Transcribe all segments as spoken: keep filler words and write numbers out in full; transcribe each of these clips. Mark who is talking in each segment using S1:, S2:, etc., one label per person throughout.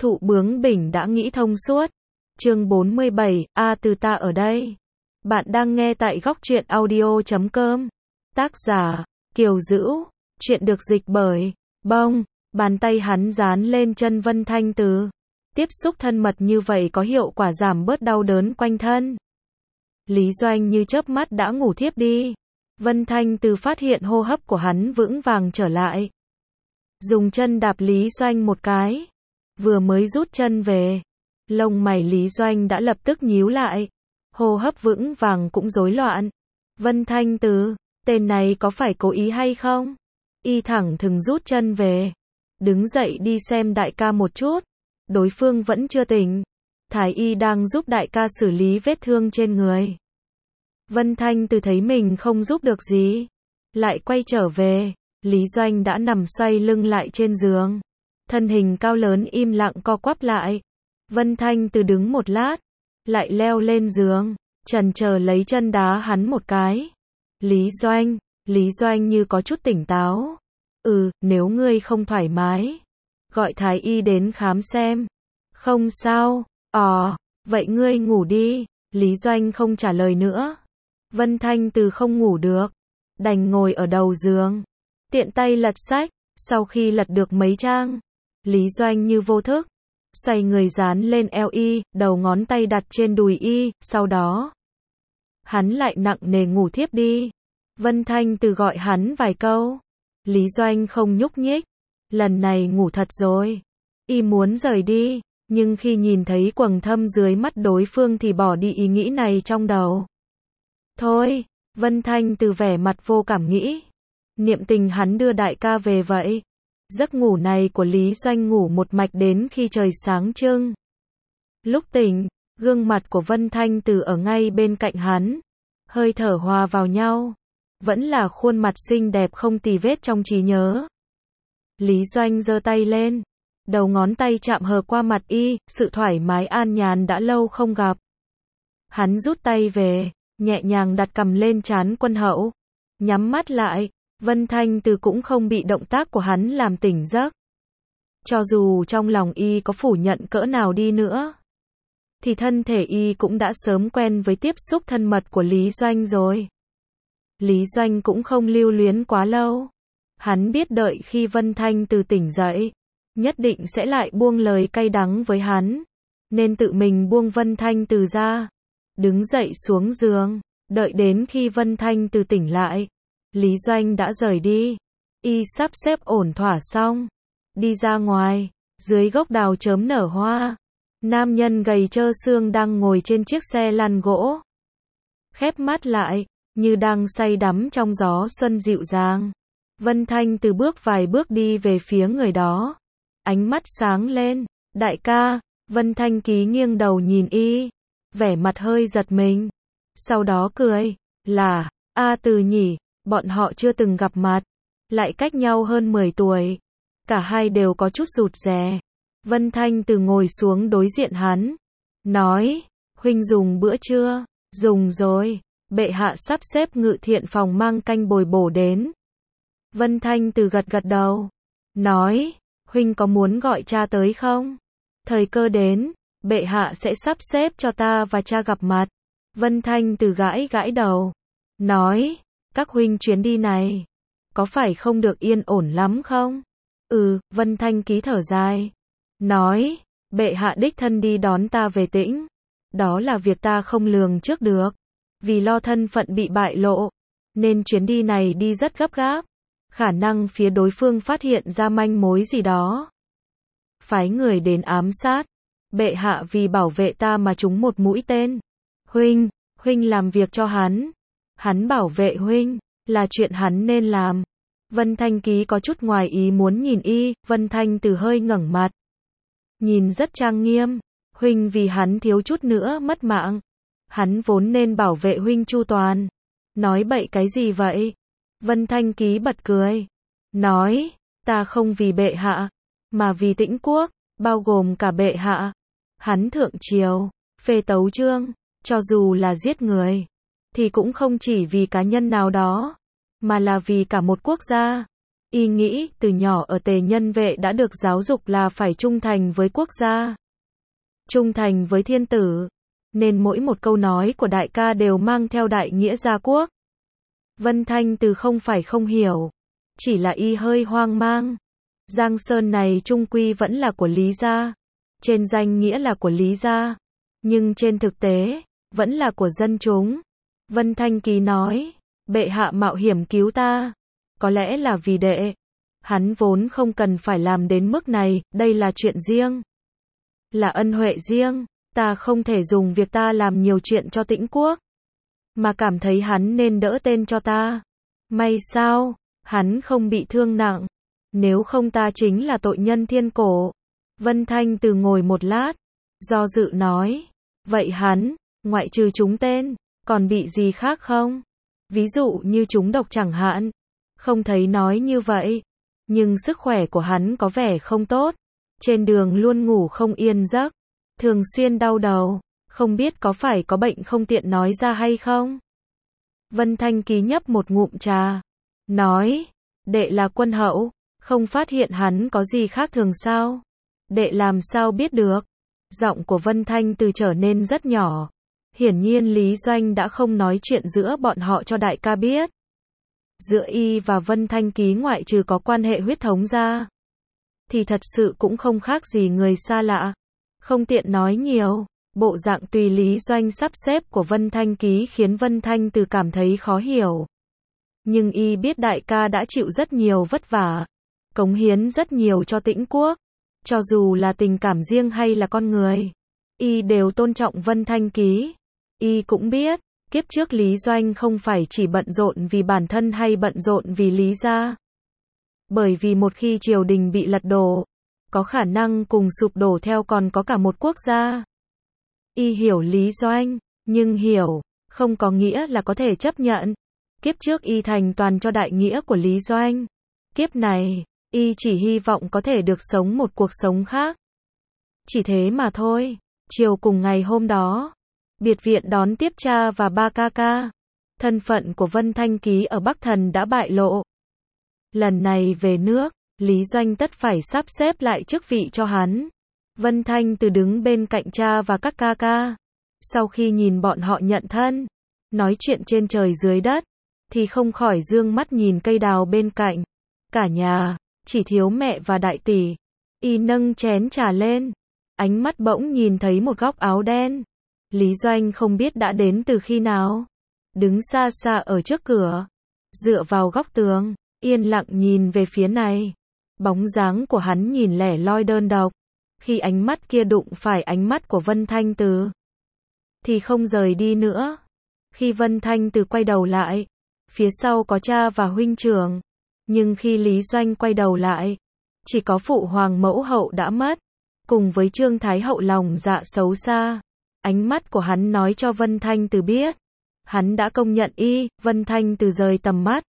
S1: Thụ bướng bỉnh đã nghĩ thông suốt. Chương bốn mươi bảy, A Từ ta ở đây. Bạn đang nghe tại góc truyện audio chấm com. Tác giả, Kiều Dữ. Chuyện được dịch bởi, bông. Bàn tay hắn dán lên chân Vân Thanh Từ. Tiếp xúc thân mật như vậy có hiệu quả giảm bớt đau đớn quanh thân. Lý Doanh như chớp mắt đã ngủ thiếp đi. Vân Thanh Từ phát hiện hô hấp của hắn vững vàng trở lại. Dùng chân đạp Lý Doanh một cái. Vừa mới rút chân về, lông mày Lý Doanh đã lập tức nhíu lại. Hô hấp vững vàng cũng rối loạn. Vân Thanh Từ, tên này có phải cố ý hay không? Y thẳng thừng rút chân về. Đứng dậy đi xem đại ca một chút. Đối phương vẫn chưa tỉnh. Thái y đang giúp đại ca xử lý vết thương trên người. Vân Thanh Từ thấy mình không giúp được gì, lại quay trở về. Lý Doanh đã nằm xoay lưng lại trên giường. Thân hình cao lớn im lặng co quắp lại. Vân Thanh Từ đứng một lát, lại leo lên giường, chần chờ lấy chân đá hắn một cái. Lý Doanh, Lý Doanh như có chút tỉnh táo. Ừ, nếu ngươi không thoải mái, gọi thái y đến khám xem. Không sao, ờ, vậy ngươi ngủ đi. Lý Doanh không trả lời nữa. Vân Thanh Từ không ngủ được, đành ngồi ở đầu giường, tiện tay lật sách. Sau khi lật được mấy trang, Lý Doanh như vô thức, xoay người dán lên eo y, đầu ngón tay đặt trên đùi y, sau đó hắn lại nặng nề ngủ thiếp đi. Vân Thanh Từ gọi hắn vài câu, Lý Doanh không nhúc nhích. Lần này ngủ thật rồi. Y muốn rời đi, nhưng khi nhìn thấy quầng thâm dưới mắt đối phương thì bỏ đi ý nghĩ này trong đầu. Thôi, Vân Thanh Từ vẻ mặt vô cảm nghĩ. Niệm tình hắn đưa đại ca về vậy. Giấc ngủ này của Lý Doanh ngủ một mạch đến khi trời sáng trưng. Lúc tỉnh, gương mặt của Vân Thanh Từ ở ngay bên cạnh hắn. Hơi thở hòa vào nhau. Vẫn là khuôn mặt xinh đẹp không tì vết trong trí nhớ. Lý Doanh giơ tay lên. Đầu ngón tay chạm hờ qua mặt y, sự thoải mái an nhàn đã lâu không gặp. Hắn rút tay về, nhẹ nhàng đặt cằm lên trán Quân Hậu. Nhắm mắt lại. Vân Thanh Từ cũng không bị động tác của hắn làm tỉnh giấc. Cho dù trong lòng y có phủ nhận cỡ nào đi nữa, thì thân thể y cũng đã sớm quen với tiếp xúc thân mật của Lý Doanh rồi. Lý Doanh cũng không lưu luyến quá lâu. Hắn biết đợi khi Vân Thanh Từ tỉnh dậy, nhất định sẽ lại buông lời cay đắng với hắn. Nên tự mình buông Vân Thanh Từ ra. Đứng dậy xuống giường, đợi đến khi Vân Thanh Từ tỉnh lại. Lý Doanh đã rời đi. Y sắp xếp ổn thỏa xong, đi ra ngoài. Dưới gốc đào chớm nở hoa, nam nhân gầy trơ xương đang ngồi trên chiếc xe lăn gỗ. Khép mắt lại, như đang say đắm trong gió xuân dịu dàng. Vân Thanh Từ bước vài bước đi về phía người đó. Ánh mắt sáng lên. Đại ca. Vân Thanh Ký nghiêng đầu nhìn y, vẻ mặt hơi giật mình. Sau đó cười. Là A Từ nhỉ? Bọn họ chưa từng gặp mặt, lại cách nhau hơn mười tuổi. Cả hai đều có chút rụt rè. Vân Thanh Từ ngồi xuống đối diện hắn, nói, huynh dùng bữa trưa? Dùng rồi, bệ hạ sắp xếp ngự thiện phòng mang canh bồi bổ đến. Vân Thanh Từ gật gật đầu, nói, huynh có muốn gọi cha tới không? Thời cơ đến, bệ hạ sẽ sắp xếp cho ta và cha gặp mặt. Vân Thanh Từ gãi gãi đầu, nói, các huynh chuyến đi này, có phải không được yên ổn lắm không? Ừ, Vân Thanh Ký thở dài, nói, bệ hạ đích thân đi đón ta về Tĩnh. Đó là việc ta không lường trước được. Vì lo thân phận bị bại lộ, nên chuyến đi này đi rất gấp gáp. Khả năng phía đối phương phát hiện ra manh mối gì đó, phái người đến ám sát. Bệ hạ vì bảo vệ ta mà trúng một mũi tên. Huynh, huynh làm việc cho hắn. Hắn bảo vệ huynh, là chuyện hắn nên làm. Vân Thanh Ký có chút ngoài ý muốn nhìn y. Vân Thanh Từ hơi ngẩng mặt, nhìn rất trang nghiêm. Huynh vì hắn thiếu chút nữa mất mạng. Hắn vốn nên bảo vệ huynh chu toàn. Nói bậy cái gì vậy? Vân Thanh Ký bật cười, nói, ta không vì bệ hạ, mà vì Tĩnh quốc, bao gồm cả bệ hạ. Hắn thượng triều, phê tấu chương, cho dù là giết người, thì cũng không chỉ vì cá nhân nào đó, mà là vì cả một quốc gia. Y nghĩ từ nhỏ ở Tề Nhân Vệ đã được giáo dục là phải trung thành với quốc gia, trung thành với thiên tử, nên mỗi một câu nói của đại ca đều mang theo đại nghĩa gia quốc. Vân Thanh Từ không phải không hiểu, chỉ là y hơi hoang mang. Giang Sơn này chung quy vẫn là của Lý gia, trên danh nghĩa là của Lý gia, nhưng trên thực tế, vẫn là của dân chúng. Vân Thanh Ký nói, bệ hạ mạo hiểm cứu ta, có lẽ là vì đệ. Hắn vốn không cần phải làm đến mức này, đây là chuyện riêng, là ân huệ riêng, ta không thể dùng việc ta làm nhiều chuyện cho Tĩnh quốc, mà cảm thấy hắn nên đỡ tên cho ta. May sao, hắn không bị thương nặng, nếu không ta chính là tội nhân thiên cổ. Vân Thanh Từ ngồi một lát, do dự nói, vậy hắn, ngoại trừ trúng tên, còn bị gì khác không? Ví dụ như trúng độc chẳng hạn. Không thấy nói như vậy, nhưng sức khỏe của hắn có vẻ không tốt, trên đường luôn ngủ không yên giấc, thường xuyên đau đầu, không biết có phải có bệnh không tiện nói ra hay không? Vân Thanh Ký nhấp một ngụm trà, nói, đệ là quân hậu, không phát hiện hắn có gì khác thường sao? Đệ làm sao biết được? Giọng của Vân Thanh Từ trở nên rất nhỏ. Hiển nhiên Lý Doanh đã không nói chuyện giữa bọn họ cho đại ca biết. Giữa y và Vân Thanh Ký ngoại trừ có quan hệ huyết thống ra, thì thật sự cũng không khác gì người xa lạ. Không tiện nói nhiều, bộ dạng tùy Lý Doanh sắp xếp của Vân Thanh Ký khiến Vân Thanh Từ cảm thấy khó hiểu. Nhưng y biết đại ca đã chịu rất nhiều vất vả, cống hiến rất nhiều cho Tĩnh quốc, cho dù là tình cảm riêng hay là con người, y đều tôn trọng Vân Thanh Ký. Y cũng biết, kiếp trước Lý Doanh không phải chỉ bận rộn vì bản thân hay bận rộn vì Lý gia. Bởi vì một khi triều đình bị lật đổ, có khả năng cùng sụp đổ theo còn có cả một quốc gia. Y hiểu Lý Doanh, nhưng hiểu, không có nghĩa là có thể chấp nhận. Kiếp trước y thành toàn cho đại nghĩa của Lý Doanh. Kiếp này, y chỉ hy vọng có thể được sống một cuộc sống khác. Chỉ thế mà thôi. Chiều cùng ngày hôm đó, biệt viện đón tiếp cha và ba ca ca. Thân phận của Vân Thanh Ký ở Bắc Thần đã bại lộ. Lần này về nước, Lý Doanh tất phải sắp xếp lại chức vị cho hắn. Vân Thanh Từ đứng bên cạnh cha và các ca ca. Sau khi nhìn bọn họ nhận thân, nói chuyện trên trời dưới đất, thì không khỏi dương mắt nhìn cây đào bên cạnh. Cả nhà, chỉ thiếu mẹ và đại tỷ. Y nâng chén trà lên, ánh mắt bỗng nhìn thấy một góc áo đen. Lý Doanh không biết đã đến từ khi nào. Đứng xa xa ở trước cửa, dựa vào góc tường, yên lặng nhìn về phía này. Bóng dáng của hắn nhìn lẻ loi đơn độc. Khi ánh mắt kia đụng phải ánh mắt của Vân Thanh Từ, thì không rời đi nữa. Khi Vân Thanh Từ quay đầu lại, phía sau có cha và huynh trưởng. Nhưng khi Lý Doanh quay đầu lại, chỉ có phụ hoàng mẫu hậu đã mất, cùng với Trương Thái hậu lòng dạ xấu xa. Ánh mắt của hắn nói cho Vân Thanh Từ biết, hắn đã công nhận y. Vân Thanh Từ rời tầm mắt,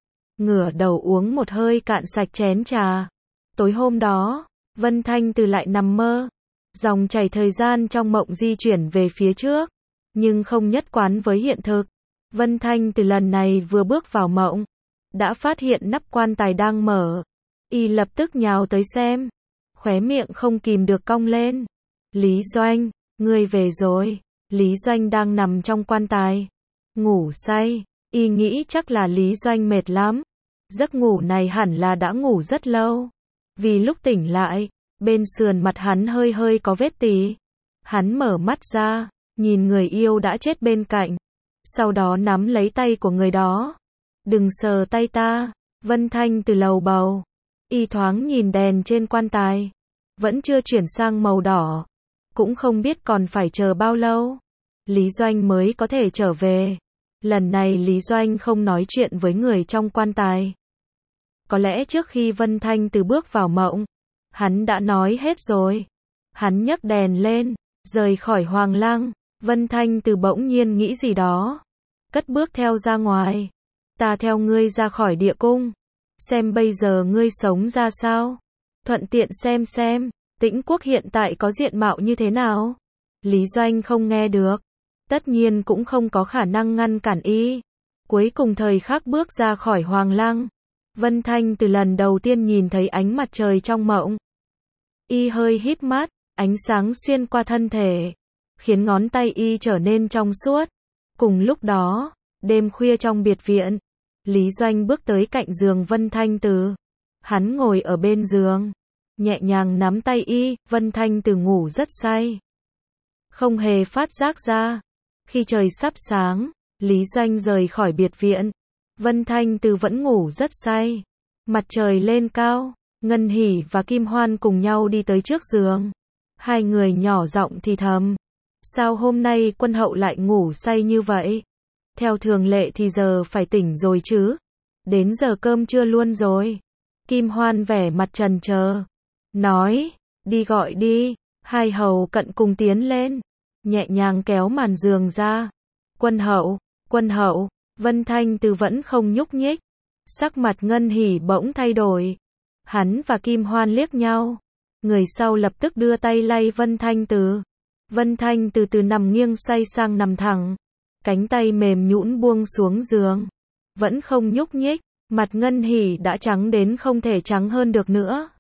S1: ngửa đầu uống một hơi cạn sạch chén trà. Tối hôm đó, Vân Thanh Từ lại nằm mơ. Dòng chảy thời gian trong mộng di chuyển về phía trước, nhưng không nhất quán với hiện thực. Vân Thanh Từ lần này vừa bước vào mộng, đã phát hiện nắp quan tài đang mở. Y lập tức nhào tới xem, khóe miệng không kìm được cong lên. Lý Doanh, ngươi về rồi. Lý Doanh đang nằm trong quan tài, ngủ say. Y nghĩ chắc là Lý Doanh mệt lắm. Giấc ngủ này hẳn là đã ngủ rất lâu. Vì lúc tỉnh lại, bên sườn mặt hắn hơi hơi có vết tì. Hắn mở mắt ra, nhìn người yêu đã chết bên cạnh. Sau đó nắm lấy tay của người đó. Đừng sờ tay ta. Vân Thanh Từ lầu bầu. Y thoáng nhìn đèn trên quan tài, vẫn chưa chuyển sang màu đỏ. Cũng không biết còn phải chờ bao lâu, Lý Doanh mới có thể trở về. Lần này Lý Doanh không nói chuyện với người trong quan tài. Có lẽ trước khi Vân Thanh Từ bước vào mộng, hắn đã nói hết rồi. Hắn nhấc đèn lên, rời khỏi Hoàng Lăng. Vân Thanh Từ bỗng nhiên nghĩ gì đó, cất bước theo ra ngoài. Ta theo ngươi ra khỏi địa cung, xem bây giờ ngươi sống ra sao, thuận tiện xem xem Tĩnh quốc hiện tại có diện mạo như thế nào. Lý Doanh không nghe được, tất nhiên cũng không có khả năng ngăn cản y. Cuối cùng thời khắc bước ra khỏi Hoàng Lăng, Vân Thanh từ lần đầu tiên nhìn thấy ánh mặt trời trong mộng. Y hơi híp mắt, ánh sáng xuyên qua thân thể, khiến ngón tay y trở nên trong suốt. Cùng lúc đó, đêm khuya trong biệt viện, Lý Doanh bước tới cạnh giường Vân Thanh Từ. Hắn ngồi ở bên giường, nhẹ nhàng nắm tay y, Vân Thanh Từ ngủ rất say. Không hề phát giác ra. Khi trời sắp sáng, Lý Doanh rời khỏi biệt viện. Vân Thanh Từ vẫn ngủ rất say. Mặt trời lên cao, Ngân Hỷ và Kim Hoan cùng nhau đi tới trước giường. Hai người nhỏ giọng thì thầm. Sao hôm nay Quân Hậu lại ngủ say như vậy? Theo thường lệ thì giờ phải tỉnh rồi chứ. Đến giờ cơm trưa luôn rồi. Kim Hoan vẻ mặt trần chờ. Nói, đi gọi đi. Hai hầu cận cùng tiến lên. Nhẹ nhàng kéo màn giường ra. Quân Hậu, Quân Hậu. Vân Thanh Từ vẫn không nhúc nhích. Sắc mặt Ngân Hỷ bỗng thay đổi. Hắn và Kim Hoan liếc nhau. Người sau lập tức đưa tay lay Vân Thanh Từ. Vân Thanh từ từ nằm nghiêng xoay sang nằm thẳng. Cánh tay mềm nhũn buông xuống giường. Vẫn không nhúc nhích. Mặt Ngân Hỷ đã trắng đến không thể trắng hơn được nữa.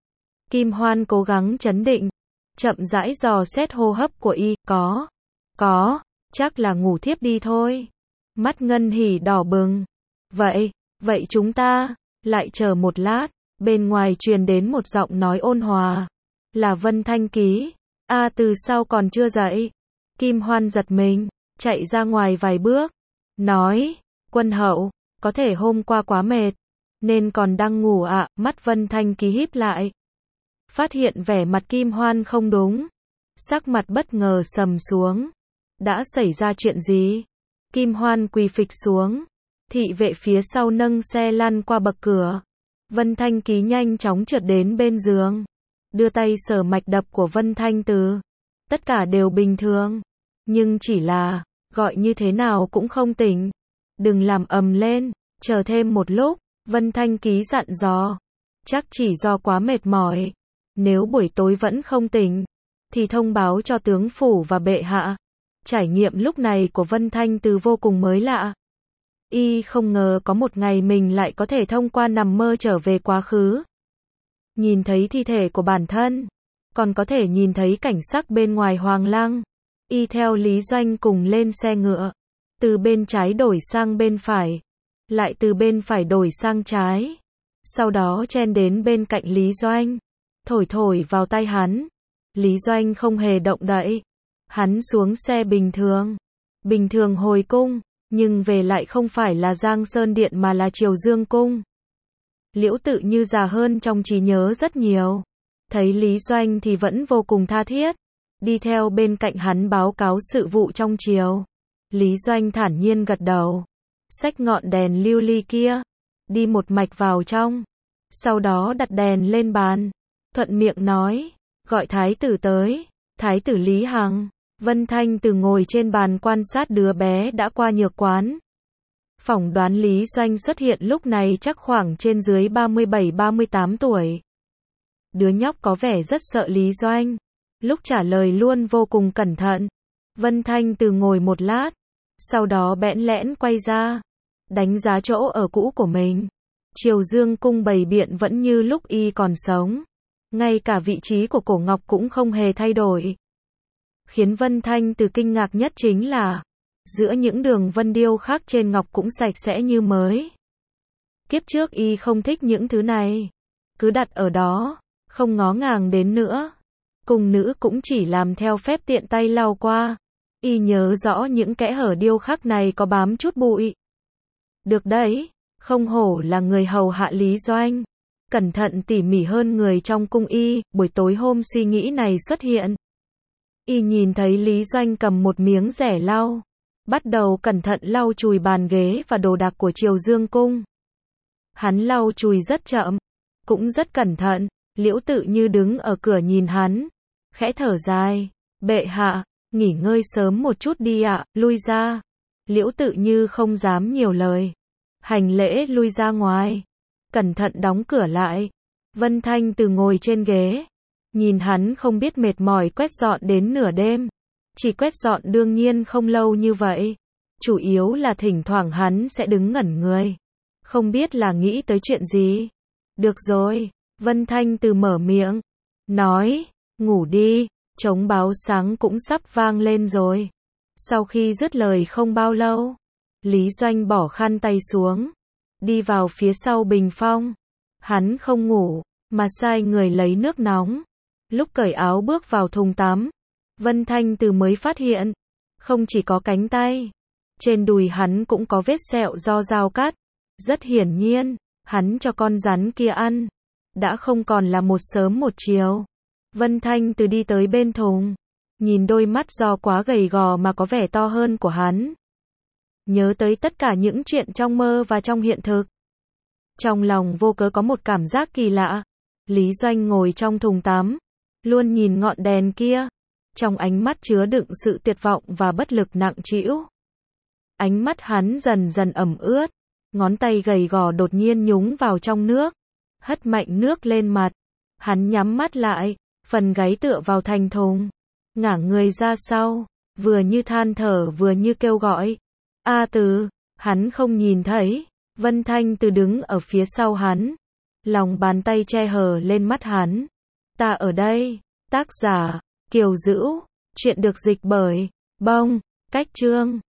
S1: Kim Hoan cố gắng trấn định. Chậm rãi dò xét hô hấp của y. Có. Có. Chắc là ngủ thiếp đi thôi. Mắt Ngân Hỷ đỏ bừng. Vậy. Vậy chúng ta. Lại chờ một lát. Bên ngoài truyền đến một giọng nói ôn hòa. Là Vân Thanh Ký. A Từ sao còn chưa dậy? Kim Hoan giật mình. Chạy ra ngoài vài bước. Nói. Quân Hậu. Có thể hôm qua quá mệt. Nên còn đang ngủ ạ. À? Mắt Vân Thanh Ký híp lại. Phát hiện vẻ mặt Kim Hoan không đúng. Sắc mặt bất ngờ sầm xuống. Đã xảy ra chuyện gì? Kim Hoan quỳ phịch xuống. Thị vệ phía sau nâng xe lăn qua bậc cửa. Vân Thanh Ký nhanh chóng trượt đến bên giường. Đưa tay sờ mạch đập của Vân Thanh Từ. Tất cả đều bình thường. Nhưng chỉ là, gọi như thế nào cũng không tỉnh. Đừng làm ầm lên, chờ thêm một lúc. Vân Thanh Ký dặn dò. Chắc chỉ do quá mệt mỏi. Nếu buổi tối vẫn không tỉnh, thì thông báo cho tướng phủ và bệ hạ. Trải nghiệm lúc này của Vân Thanh Từ vô cùng mới lạ. Y không ngờ có một ngày mình lại có thể thông qua nằm mơ trở về quá khứ. Nhìn thấy thi thể của bản thân. Còn có thể nhìn thấy cảnh sắc bên ngoài Hoàng Lăng. Y theo Lý Doanh cùng lên xe ngựa. Từ bên trái đổi sang bên phải. Lại từ bên phải đổi sang trái. Sau đó chen đến bên cạnh Lý Doanh. Thổi thổi vào tay hắn. Lý Doanh không hề động đậy. Hắn xuống xe bình thường. Bình thường hồi cung. Nhưng về lại không phải là Giang Sơn Điện mà là Triều Dương Cung. Liễu Tự Như già hơn trong trí nhớ rất nhiều. Thấy Lý Doanh thì vẫn vô cùng tha thiết. Đi theo bên cạnh hắn báo cáo sự vụ trong triều. Lý Doanh thản nhiên gật đầu. Xách ngọn đèn lưu ly kia. Đi một mạch vào trong. Sau đó đặt đèn lên bàn. Thuận miệng nói. Gọi thái tử tới. Thái tử Lý Hằng. Vân Thanh Từ ngồi trên bàn quan sát đứa bé đã qua nhược quán. Phỏng đoán Lý Doanh xuất hiện lúc này chắc khoảng trên dưới ba mươi bảy ba mươi tám tuổi. Đứa nhóc có vẻ rất sợ Lý Doanh. Lúc trả lời luôn vô cùng cẩn thận. Vân Thanh Từ ngồi một lát. Sau đó bẽn lẽn quay ra. Đánh giá chỗ ở cũ của mình. Triều Dương Cung bày biện vẫn như lúc y còn sống. Ngay cả vị trí của cổ ngọc cũng không hề thay đổi. Khiến Vân Thanh Từ kinh ngạc nhất chính là, giữa những đường vân điêu khác trên ngọc cũng sạch sẽ như mới. Kiếp trước y không thích những thứ này. Cứ đặt ở đó, không ngó ngàng đến nữa. Cung nữ cũng chỉ làm theo phép tiện tay lau qua. Y nhớ rõ những kẽ hở điêu khắc này có bám chút bụi. Được đấy, không hổ là người hầu hạ Lý Doanh. Cẩn thận tỉ mỉ hơn người trong cung y. Buổi tối hôm suy nghĩ này xuất hiện. Y nhìn thấy Lý Doanh cầm một miếng rẻ lau. Bắt đầu cẩn thận lau chùi bàn ghế và đồ đạc của Triều Dương Cung. Hắn lau chùi rất chậm. Cũng rất cẩn thận. Liễu Tự Như đứng ở cửa nhìn hắn. Khẽ thở dài. Bệ hạ, nghỉ ngơi sớm một chút đi ạ, lui ra. Liễu Tự Như không dám nhiều lời. Hành lễ lui ra ngoài. Cẩn thận đóng cửa lại. Vân Thanh Từ ngồi trên ghế. Nhìn hắn không biết mệt mỏi quét dọn đến nửa đêm. Chỉ quét dọn đương nhiên không lâu như vậy. Chủ yếu là thỉnh thoảng hắn sẽ đứng ngẩn người. không biết là nghĩ tới chuyện gì. Được rồi, Vân Thanh Từ mở miệng, nói, ngủ đi, trống báo sáng cũng sắp vang lên rồi. Sau khi dứt lời không bao lâu, Lý Doanh bỏ khăn tay xuống, đi vào phía sau bình phong. Hắn không ngủ, mà sai người lấy nước nóng. Lúc cởi áo bước vào thùng tắm, Vân Thanh Từ mới phát hiện, không chỉ có cánh tay, trên đùi hắn cũng có vết sẹo do dao cắt. Rất hiển nhiên, hắn cho con rắn kia ăn. Đã không còn là một sớm một chiều. Vân Thanh Từ đi tới bên thùng, nhìn đôi mắt do quá gầy gò mà có vẻ to hơn của hắn. Nhớ tới tất cả những chuyện trong mơ và trong hiện thực. Trong lòng vô cớ có một cảm giác kỳ lạ. Lý Doanh ngồi trong thùng tắm, luôn nhìn ngọn đèn kia. Trong ánh mắt chứa đựng sự tuyệt vọng và bất lực nặng trĩu. Ánh mắt hắn dần dần ẩm ướt. Ngón tay gầy gò đột nhiên nhúng vào trong nước, hất mạnh nước lên mặt. Hắn nhắm mắt lại, phần gáy tựa vào thành thùng, ngả người ra sau, vừa như than thở vừa như kêu gọi. A Từ, hắn không nhìn thấy. Vân Thanh Từ đứng ở phía sau hắn, lòng bàn tay che hờ lên mắt hắn. Ta ở đây. Tác giả, Kiều Dữu. Chuyện được dịch bởi Bông, Cách Chương.